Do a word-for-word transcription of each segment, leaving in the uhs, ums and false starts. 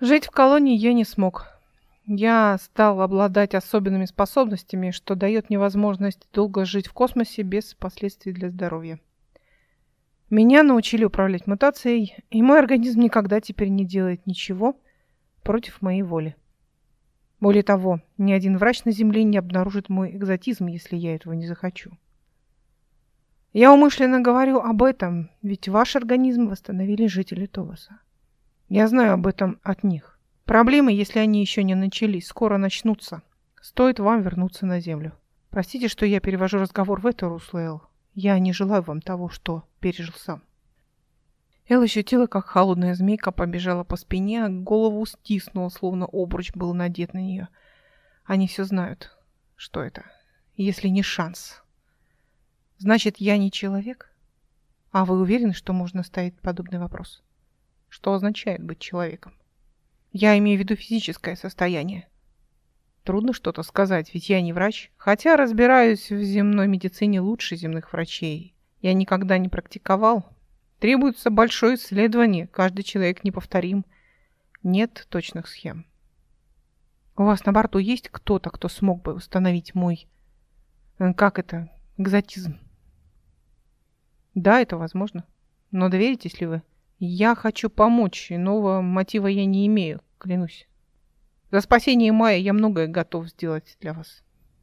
Жить в колонии я не смог. Я стал обладать особенными способностями, что дает мне возможность долго жить в космосе без последствий для здоровья. Меня научили управлять мутацией, и мой организм никогда теперь не делает ничего против моей воли. Более того, ни один врач на Земле не обнаружит мой экзотизм, если я этого не захочу. Я умышленно говорю об этом, ведь ваш организм восстановили жители Тобоса. Я знаю об этом от них. Проблемы, если они еще не начались, скоро начнутся. Стоит вам вернуться на Землю. Простите, что я перевожу разговор в это русло, Эл. Я не желаю вам того, что пережил сам. Эл ощутила, как холодная змейка побежала по спине, а голову стиснула, словно обруч был надет на нее. Они все знают, что это, если не шанс. Значит, я не человек? А вы уверены, что можно ставить подобный вопрос? Что означает быть человеком? Я имею в виду физическое состояние. Трудно что-то сказать, ведь я не врач. Хотя разбираюсь в земной медицине лучше земных врачей. Я никогда не практиковал. Требуется большое исследование. Каждый человек неповторим. Нет точных схем. У вас на борту есть кто-то, кто смог бы установить мой... Как это? Экзотизм. Да, это возможно. Но доверитесь ли вы? Я хочу помочь, иного мотива я не имею, клянусь. За спасение Майи я многое готов сделать для вас.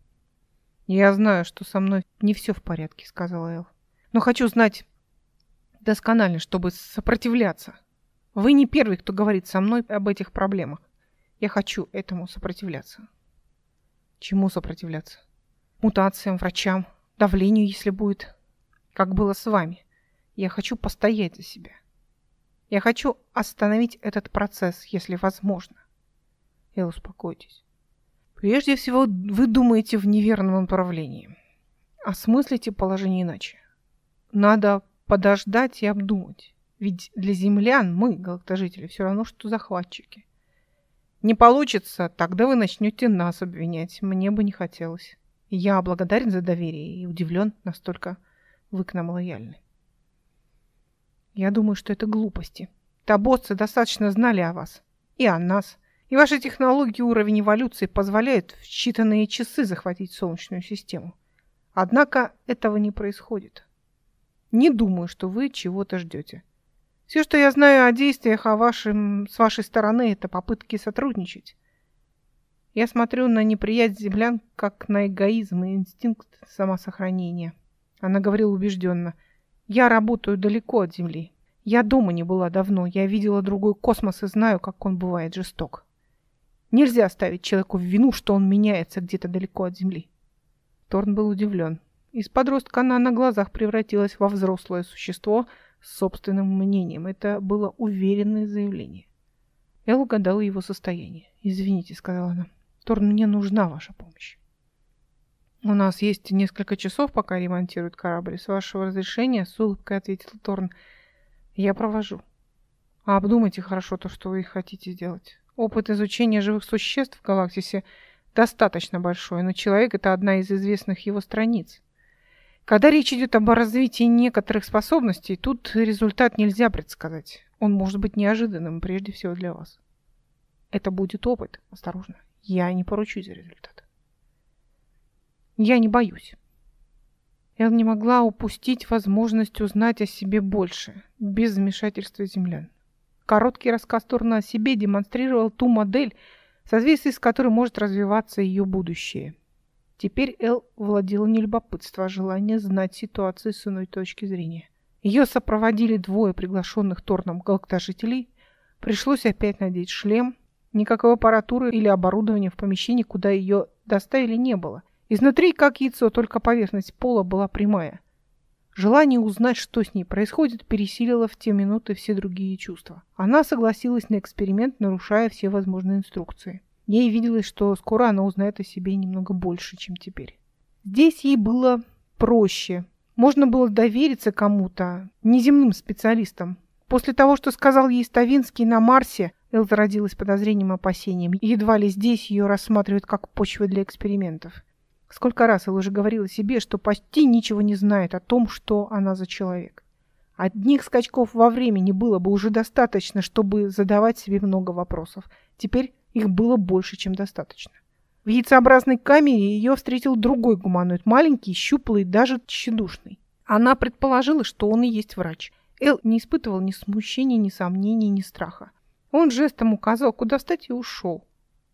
Я знаю, что со мной не все в порядке, сказала Эл. Но хочу знать досконально, чтобы сопротивляться. Вы не первый, кто говорит со мной об этих проблемах. Я хочу этому сопротивляться. Чему сопротивляться? Мутациям, врачам, давлению, если будет, как было с вами. Я хочу постоять за себя. Я хочу остановить этот процесс, если возможно. Эл, успокойтесь. Прежде всего, вы думаете в неверном направлении. Осмыслите положение иначе. Надо подождать и обдумать. Ведь для землян мы, галактожители, все равно, что захватчики. Не получится, тогда вы начнете нас обвинять. Мне бы не хотелось. Я благодарен за доверие и удивлен, настолько вы к нам лояльны. Я думаю, что это глупости. Тобосцы достаточно знали о вас. И о нас. И ваши технологии и уровень эволюции позволяют в считанные часы захватить Солнечную систему. Однако этого не происходит. Не думаю, что вы чего-то ждете. Все, что я знаю о действиях о вашем, с вашей стороны, это попытки сотрудничать. Я смотрю на неприязнь землян, как на эгоизм и инстинкт самосохранения. Она говорила убежденно. Я работаю далеко от Земли. Я дома не была давно. Я видела другой космос и знаю, как он бывает жесток. Нельзя ставить человеку в вину, что он меняется где-то далеко от Земли. Торн был удивлен. Из подростка она на глазах превратилась во взрослое существо с собственным мнением. Это было уверенное заявление. Эл угадала его состояние. «Извините», — сказала она. «Торн, мне нужна ваша помощь». «У нас есть несколько часов, пока ремонтируют корабль. С вашего разрешения», — с улыбкой ответил Торн. «Я провожу. А обдумайте хорошо то, что вы хотите сделать. Опыт изучения живых существ в галактисе достаточно большой, но человек — это одна из известных его страниц. Когда речь идет об развитии некоторых способностей, тут результат нельзя предсказать. Он может быть неожиданным, прежде всего для вас. Это будет опыт. Осторожно. Я не поручусь за результат. Я не боюсь». Эл не могла упустить возможность узнать о себе больше, без вмешательства землян. Короткий рассказ Торна о себе демонстрировал ту модель, в соответствии с которой может развиваться ее будущее. Теперь Эл владела не любопытство, а желание знать ситуацию с иной точки зрения. Ее сопроводили двое приглашенных Торном галактожителей. Пришлось опять надеть шлем. Никакой аппаратуры или оборудования в помещении, куда ее доставили, не было. Изнутри, как яйцо, только поверхность пола была прямая. Желание узнать, что с ней происходит, пересилило в те минуты все другие чувства. Она согласилась на эксперимент, нарушая все возможные инструкции. Ей виделось, что скоро она узнает о себе немного больше, чем теперь. Здесь ей было проще. Можно было довериться кому-то, неземным специалистам. После того, что сказал ей Ставинский на Марсе, Эл зародилась подозрением и опасением. Едва ли здесь ее рассматривают как почву для экспериментов. Сколько раз Эл уже говорила себе, что почти ничего не знает о том, что она за человек. Одних скачков во времени было бы уже достаточно, чтобы задавать себе много вопросов. Теперь их было больше, чем достаточно. В яйцеобразной камере ее встретил другой гуманоид, маленький, щуплый, даже тщедушный. Она предположила, что он и есть врач. Эл не испытывал ни смущения, ни сомнений, ни страха. Он жестом указал, куда встать, и ушел.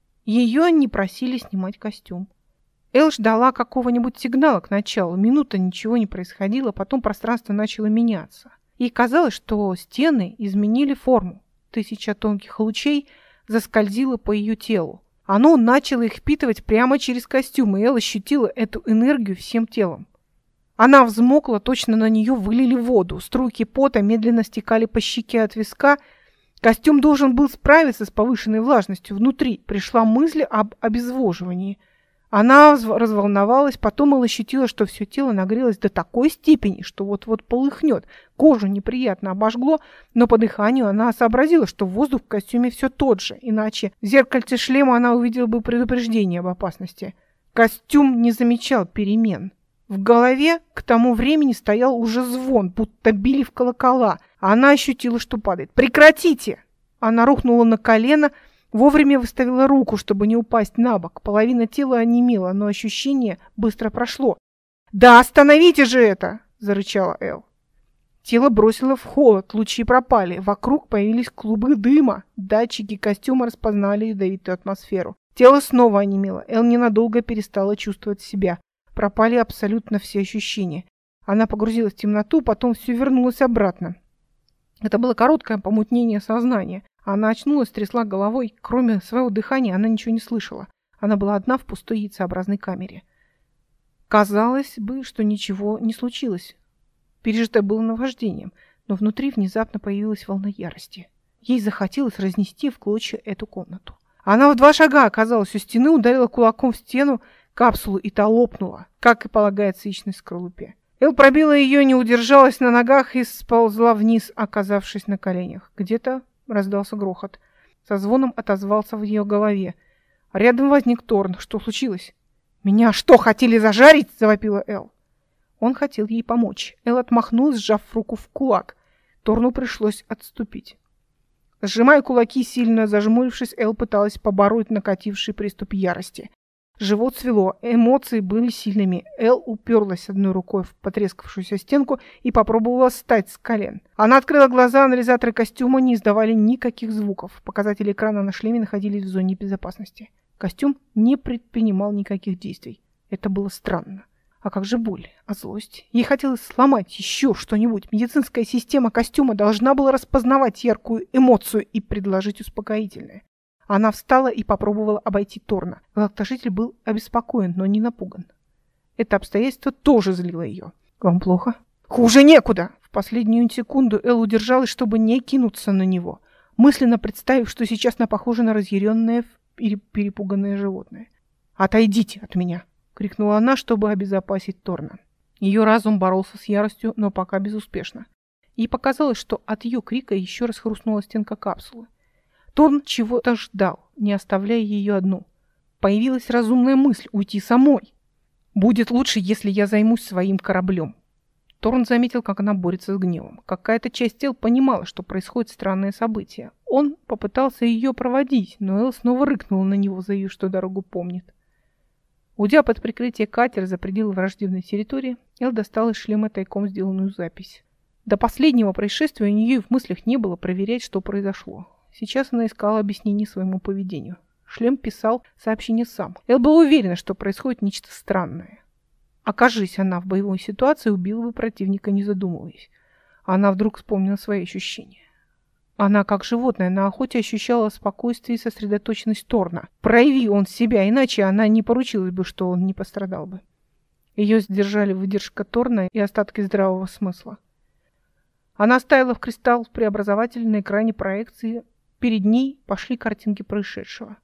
Ее не просили снимать костюм. Эл ждала какого-нибудь сигнала к началу. Минута ничего не происходило, потом пространство начало меняться. Ей казалось, что стены изменили форму. Тысяча тонких лучей заскользила по ее телу. Оно начало их впитывать прямо через костюм, и Эл ощутила эту энергию всем телом. Она взмокла, точно на нее вылили воду. Струйки пота медленно стекали по щеке от виска. Костюм должен был справиться с повышенной влажностью. Внутри пришла мысль об обезвоживании. Она разволновалась, потом Эл ощутила, что все тело нагрелось до такой степени, что вот-вот полыхнет. Кожу неприятно обожгло, но по дыханию она сообразила, что воздух в костюме все тот же, иначе в зеркальце шлема она увидела бы предупреждение об опасности. Костюм не замечал перемен. В голове к тому времени стоял уже звон, будто били в колокола, а она ощутила, что падает. «Прекратите!» Она рухнула на колено, вовремя выставила руку, чтобы не упасть на бок. Половина тела онемела, но ощущение быстро прошло. «Да остановите же это!» – зарычала Эл. Тело бросило в холод, лучи пропали. Вокруг появились клубы дыма. Датчики костюма распознали ядовитую атмосферу. Тело снова онемело. Эл ненадолго перестала чувствовать себя. Пропали абсолютно все ощущения. Она погрузилась в темноту, потом все вернулось обратно. Это было короткое помутнение сознания. Она очнулась, трясла головой. Кроме своего дыхания она ничего не слышала. Она была одна в пустой яйцеобразной камере. Казалось бы, что ничего не случилось. Пережитое было наваждением, но внутри внезапно появилась волна ярости. Ей захотелось разнести в клочья эту комнату. Она в два шага оказалась у стены, ударила кулаком в стену капсулу, и та лопнула, как и полагается яичной скорлупе. Эл пробила ее, не удержалась на ногах и сползла вниз, оказавшись на коленях. Где-то раздался грохот. Со звоном отозвался в ее голове. Рядом возник Торн. Что случилось? «Меня что, хотели зажарить?» – завопила Эл. Он хотел ей помочь. Эл отмахнулась, сжав руку в кулак. Торну пришлось отступить. Сжимая кулаки, сильно зажмурившись, Эл пыталась побороть накативший приступ ярости. Живот свело, эмоции были сильными. Эл уперлась одной рукой в потрескавшуюся стенку и попробовала встать с колен. Она открыла глаза, анализаторы костюма не издавали никаких звуков. Показатели экрана на шлеме находились в зоне безопасности. Костюм не предпринимал никаких действий. Это было странно. А как же боль? А злость? Ей хотелось сломать еще что-нибудь. Медицинская система костюма должна была распознавать яркую эмоцию и предложить успокоительное. Она встала и попробовала обойти Торна. Галактожитель был обеспокоен, но не напуган. Это обстоятельство тоже злило ее. «Вам плохо?» «Хуже некуда!» В последнюю секунду Эл удержалась, чтобы не кинуться на него, мысленно представив, что сейчас она похожа на разъяренное и перепуганное животное. «Отойдите от меня!» — крикнула она, чтобы обезопасить Торна. Ее разум боролся с яростью, но пока безуспешно. Ей показалось, что от ее крика еще раз хрустнула стенка капсулы. Торн чего-то ждал, не оставляя ее одну. Появилась разумная мысль уйти самой. «Будет лучше, если я займусь своим кораблем». Торн заметил, как она борется с гневом. Какая-то часть Эл понимала, что происходит странное событие. Он попытался ее проводить, но Эл снова рыкнула на него, заявив, что дорогу помнит. Уйдя под прикрытие катера за пределы враждебной территории, Эл достала из шлема тайком сделанную запись. До последнего происшествия у нее и в мыслях не было проверять, что произошло. Сейчас она искала объяснение своему поведению. Шлем писал сообщение сам. Эл была уверена, что происходит нечто странное. Окажись она в боевой ситуации, убила бы противника, не задумываясь. Она вдруг вспомнила свои ощущения. Она, как животное, на охоте ощущала спокойствие и сосредоточенность Торна. Прояви он себя, иначе она не поручилась бы, что он не пострадал бы. Ее сдержали выдержка Торна и остатки здравого смысла. Она ставила в кристалл преобразователь на экране проекции. Перед ней пошли картинки происшедшего.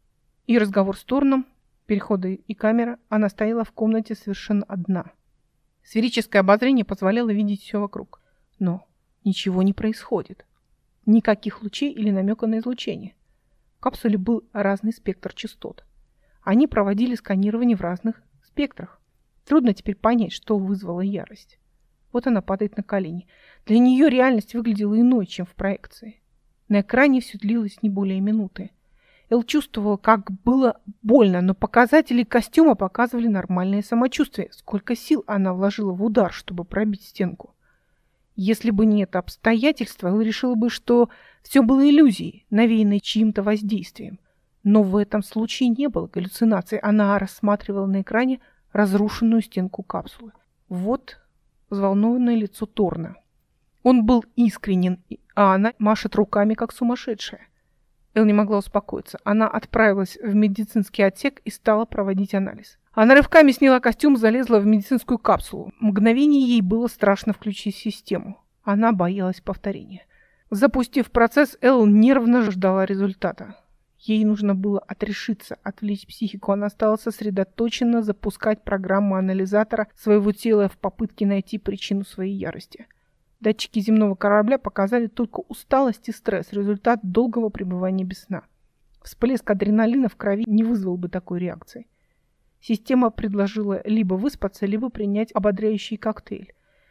И разговор с Торном, переходы и камера. Она стояла в комнате совершенно одна. Сферическое обозрение позволяло видеть все вокруг. Но ничего не происходит. Никаких лучей или намека на излучение. В капсуле был разный спектр частот. Они проводили сканирование в разных спектрах. Трудно теперь понять, что вызвало ярость. Вот она падает на колени. Для нее реальность выглядела иной, чем в проекции. На экране все длилось не более минуты. Эл чувствовала, как было больно, но показатели костюма показывали нормальное самочувствие. Сколько сил она вложила в удар, чтобы пробить стенку. Если бы не это обстоятельство, Эл решила бы, что все было иллюзией, навеянной чьим-то воздействием. Но в этом случае не было галлюцинаций. Она рассматривала на экране разрушенную стенку капсулы. Вот взволнованное лицо Торна. Он был искренен, а она машет руками, как сумасшедшая. Эл не могла успокоиться. Она отправилась в медицинский отсек и стала проводить анализ. Она рывками сняла костюм, залезла в медицинскую капсулу. Мгновение ей было страшно включить систему. Она боялась повторения. Запустив процесс, Эл нервно ждала результата. Ей нужно было отрешиться, отвлечь психику. Она стала сосредоточенно запускать программу анализатора своего тела в попытке найти причину своей ярости. Датчики земного корабля показали только усталость и стресс, результат долгого пребывания без сна. Всплеск адреналина в крови не вызвал бы такой реакции. Система предложила либо выспаться, либо принять ободряющий коктейль.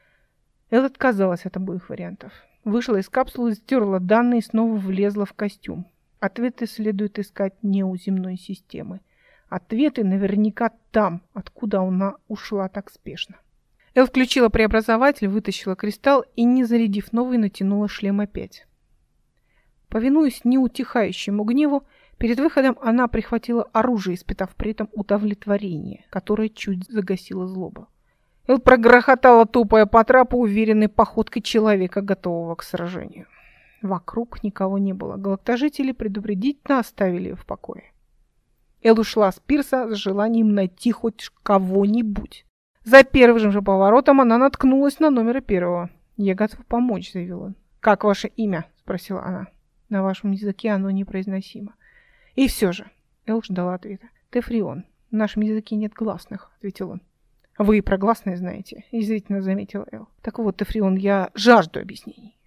Эл отказалась от обоих вариантов. Вышла из капсулы, стерла данные и снова влезла в костюм. Ответы следует искать не у земной системы. Ответы наверняка там, откуда она ушла так спешно. Эл включила преобразователь, вытащила кристалл и, не зарядив новый, натянула шлем опять. Повинуясь неутихающему гневу, перед выходом она прихватила оружие, испытав при этом удовлетворение, которое чуть загасило злобу. Эл прогрохотала, тупая по трапу, уверенной походкой человека, готового к сражению. Вокруг никого не было. Галактожители предупредительно оставили ее в покое. Эл ушла с пирса с желанием найти хоть кого-нибудь. За первым же поворотом она наткнулась на номер первого. «Я готов помочь», — заявил он. «Как ваше имя?» — спросила она. На вашем языке оно непроизносимо. И все же. Эл ждала ответа. «Тефрион. В нашем языке нет гласных», — ответил он. «Вы и про гласные знаете», — язвительно заметила Эл. «Так вот, Тефрион, я жажду объяснений».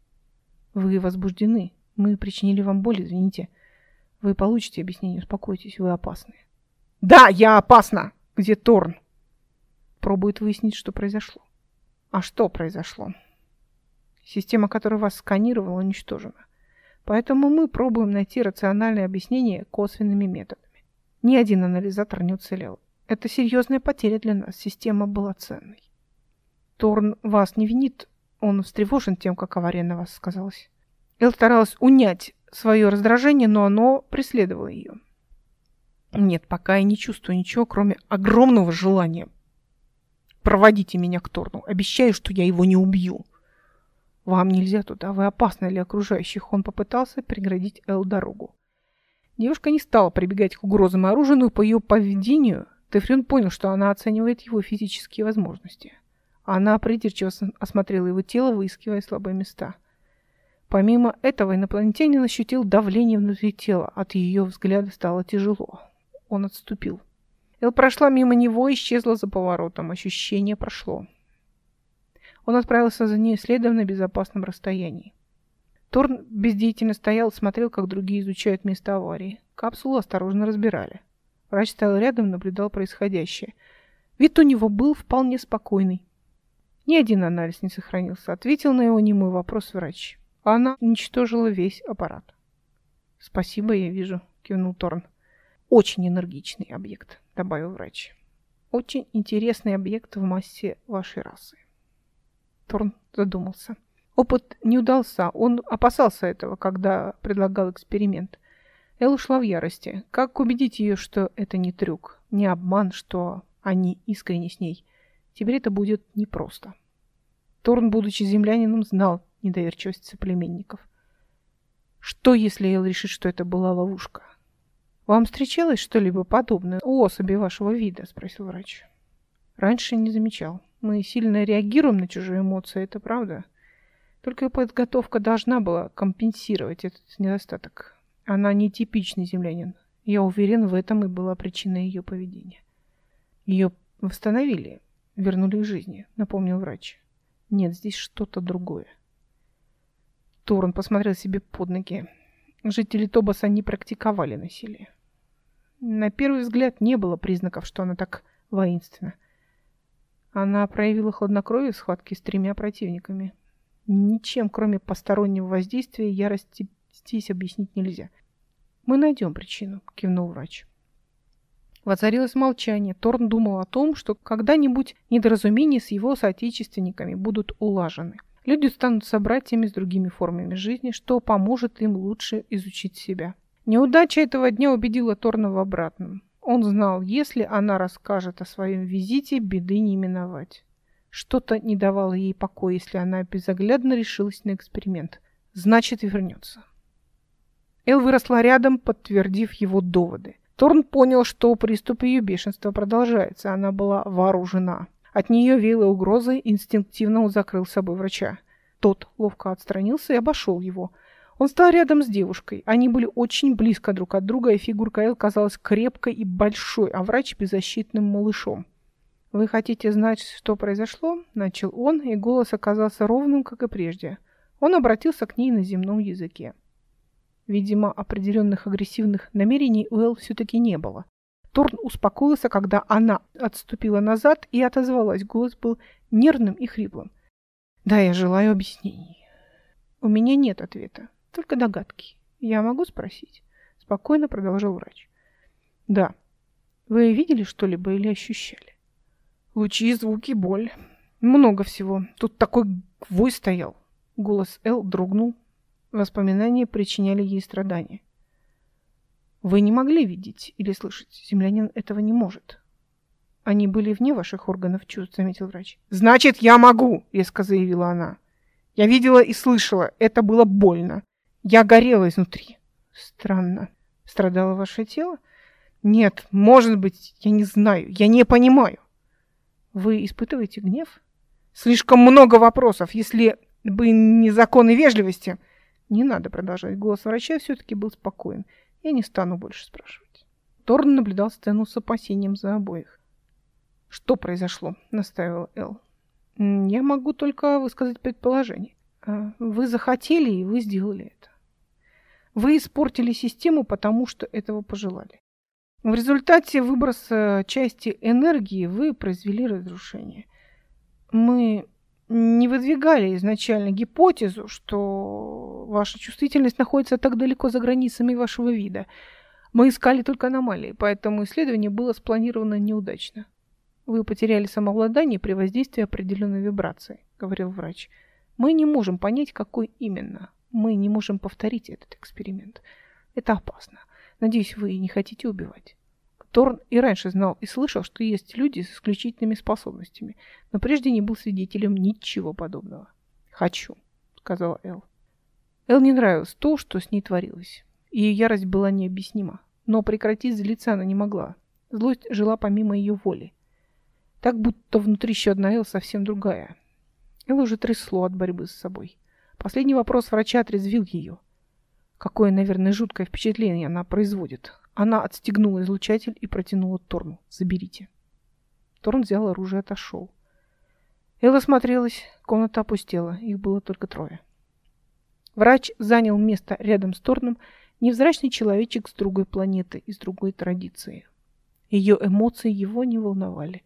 «Вы возбуждены. Мы причинили вам боль, извините. Вы получите объяснение, успокойтесь, вы опасны». «Да, я опасна! Где Торн?» Пробует выяснить, что произошло. А что произошло? Система, которая вас сканировала, уничтожена. Поэтому мы пробуем найти рациональное объяснение косвенными методами. Ни один анализатор не уцелел. Это серьезная потеря для нас. Система была ценной. Торн вас не винит. Он встревожен тем, как авария на вас сказалась. Эл старалась унять свое раздражение, но оно преследовало ее. Нет, пока я не чувствую ничего, кроме огромного желания. Проводите меня к Торну. Обещаю, что я его не убью. Вам нельзя туда, вы опасны для окружающих. Он попытался преградить Эл дорогу. Девушка не стала прибегать к угрозам и оружию, но по ее поведению Тефрион понял, что она оценивает его физические возможности. Она придирчиво осмотрела его тело, выискивая слабые места. Помимо этого, инопланетянин ощутил давление внутри тела. От ее взгляда стало тяжело. Он отступил. Эл прошла мимо него и исчезла за поворотом. Ощущение прошло. Он отправился за ней следом на безопасном расстоянии. Торн бездеятельно стоял и смотрел, как другие изучают место аварии. Капсулу осторожно разбирали. Врач стоял рядом и наблюдал происходящее. Вид у него был вполне спокойный. Ни один анализ не сохранился. Ответил на его немой вопрос врач. Она уничтожила весь аппарат. «Спасибо, я вижу», — кивнул Торн. «Очень энергичный объект», — добавил врач. «Очень интересный объект в массе вашей расы». Торн задумался. Опыт не удался. Он опасался этого, когда предлагал эксперимент. Эл ушла в ярости. Как убедить ее, что это не трюк, не обман, что они искренне с ней? Теперь это будет непросто. Торн, будучи землянином, знал недоверчивость соплеменников. Что, если Эл решит, что это была ловушка? «Вам встречалось что-либо подобное у особи вашего вида?» — спросил врач. «Раньше не замечал. Мы сильно реагируем на чужие эмоции, это правда. Только подготовка должна была компенсировать этот недостаток. Она не типичный землянин. Я уверен, в этом и была причина ее поведения». «Ее восстановили, вернули к жизни», — напомнил врач. «Нет, здесь что-то другое». Торн посмотрел себе под ноги. Жители Тобоса не практиковали насилие. На первый взгляд не было признаков, что она так воинственна. Она проявила хладнокровие в схватке с тремя противниками. Ничем, кроме постороннего воздействия, ярости здесь объяснить нельзя. «Мы найдем причину», — кивнул врач. Воцарилось молчание. Торн думал о том, что когда-нибудь недоразумения с его соотечественниками будут улажены. Люди станут собратьями с другими формами жизни, что поможет им лучше изучить себя. Неудача этого дня убедила Торна в обратном. Он знал, если она расскажет о своем визите, беды не миновать. Что-то не давало ей покоя, если она безоглядно решилась на эксперимент. Значит, вернется. Эл выросла рядом, подтвердив его доводы. Торн понял, что приступ ее бешенства продолжается. Она была вооружена. От нее веяло угрозой, инстинктивно он закрыл с собой врача. Тот ловко отстранился и обошел его. Он стал рядом с девушкой. Они были очень близко друг от друга, и фигурка Эл казалась крепкой и большой, а врач беззащитным малышом. «Вы хотите знать, что произошло?» – начал он, и голос оказался ровным, как и прежде. Он обратился к ней на земном языке. Видимо, определенных агрессивных намерений у Эл все-таки не было. Торн успокоился, когда она отступила назад и отозвалась. Голос был нервным и хриплым. «Да, я желаю объяснений». «У меня нет ответа, только догадки. Я могу спросить?» Спокойно продолжал врач. «Да. Вы видели что-либо или ощущали?» «Лучи, звуки, боль. Много всего. Тут такой вой стоял». Голос Эл дрогнул. Воспоминания причиняли ей страдания. «Вы не могли видеть или слышать. Землянин этого не может». «Они были вне ваших органов чувств», — заметил врач. «Значит, я могу», — резко заявила она. «Я видела и слышала. Это было больно. Я горела изнутри». «Странно. Страдало ваше тело?» «Нет, может быть, я не знаю. Я не понимаю». «Вы испытываете гнев?» «Слишком много вопросов. Если бы не законы вежливости...» «Не надо продолжать». Голос врача все-таки был спокоен. «Я не стану больше спрашивать». Торн наблюдал сцену с опасением за обоих. «Что произошло?» — настаивал Эл. «Я могу только высказать предположение. Вы захотели, и вы сделали это. Вы испортили систему, потому что этого пожелали. В результате выброса части энергии вы произвели разрушение. Мы не выдвигали изначально гипотезу, что ваша чувствительность находится так далеко за границами вашего вида. Мы искали только аномалии, поэтому исследование было спланировано неудачно. Вы потеряли самообладание при воздействии определенной вибрации», — говорил врач. «Мы не можем понять, какой именно. Мы не можем повторить этот эксперимент. Это опасно. Надеюсь, вы не хотите убивать». Торн и раньше знал и слышал, что есть люди с исключительными способностями, но прежде не был свидетелем ничего подобного. «Хочу», — сказала Эл. Эл не нравилось то, что с ней творилось. Ее ярость была необъяснима, но прекратить злиться она не могла. Злость жила помимо ее воли. Так будто внутри еще одна Эл совсем другая. Эл уже трясло от борьбы с собой. Последний вопрос врача отрезвил ее. Какое, наверное, жуткое впечатление она производит. Она отстегнула излучатель и протянула Торну. «Заберите». Торн взял оружие и отошел. Эл осмотрелась, комната опустела, их было только трое. Врач занял место рядом с Торном, невзрачный человечек с другой планеты и с другой традиции. Ее эмоции его не волновали.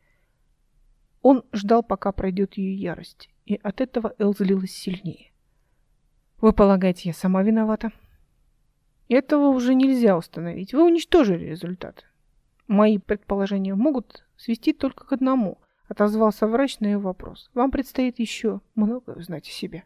Он ждал, пока пройдет ее ярость, и от этого Эл злилась сильнее. «Вы полагаете, я сама виновата?» «Этого уже нельзя установить. Вы уничтожили результат. Мои предположения могут свести только к одному», — отозвался врач на ее вопрос. «Вам предстоит еще многое узнать о себе».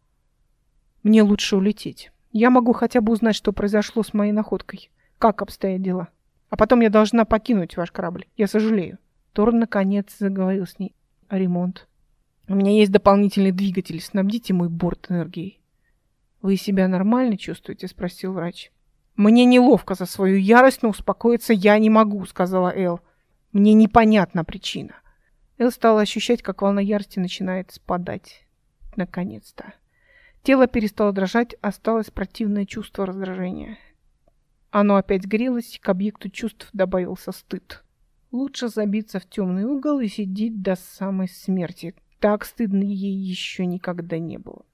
«Мне лучше улететь. Я могу хотя бы узнать, что произошло с моей находкой. Как обстоят дела. А потом я должна покинуть ваш корабль. Я сожалею». Торн наконец заговорил с ней. «Ремонт. У меня есть дополнительный двигатель. Снабдите мой борт энергией». «Вы себя нормально чувствуете?» — спросил врач. «Мне неловко за свою ярость, но успокоиться я не могу», — сказала Эл. «Мне непонятна причина». Эл стала ощущать, как волна ярости начинает спадать. Наконец-то. Тело перестало дрожать, осталось противное чувство раздражения. Оно опять грелось, к объекту чувств добавился стыд. Лучше забиться в темный угол и сидеть до самой смерти. Так стыдно ей еще никогда не было.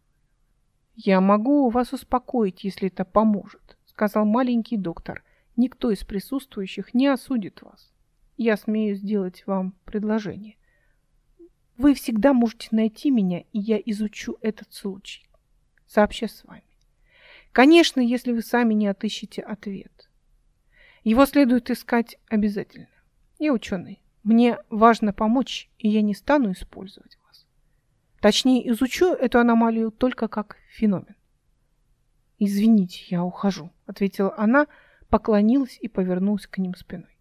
«Я могу вас успокоить, если это поможет», — сказал маленький доктор. «Никто из присутствующих не осудит вас. Я смею сделать вам предложение». Вы всегда можете найти меня, и я изучу этот случай, сообща с вами. Конечно, если вы сами не отыщете ответ. Его следует искать обязательно. Я ученый. Мне важно помочь, и я не стану использовать вас. Точнее, изучу эту аномалию только как феномен. «Извините, я ухожу», — ответила она, поклонилась и повернулась к ним спиной.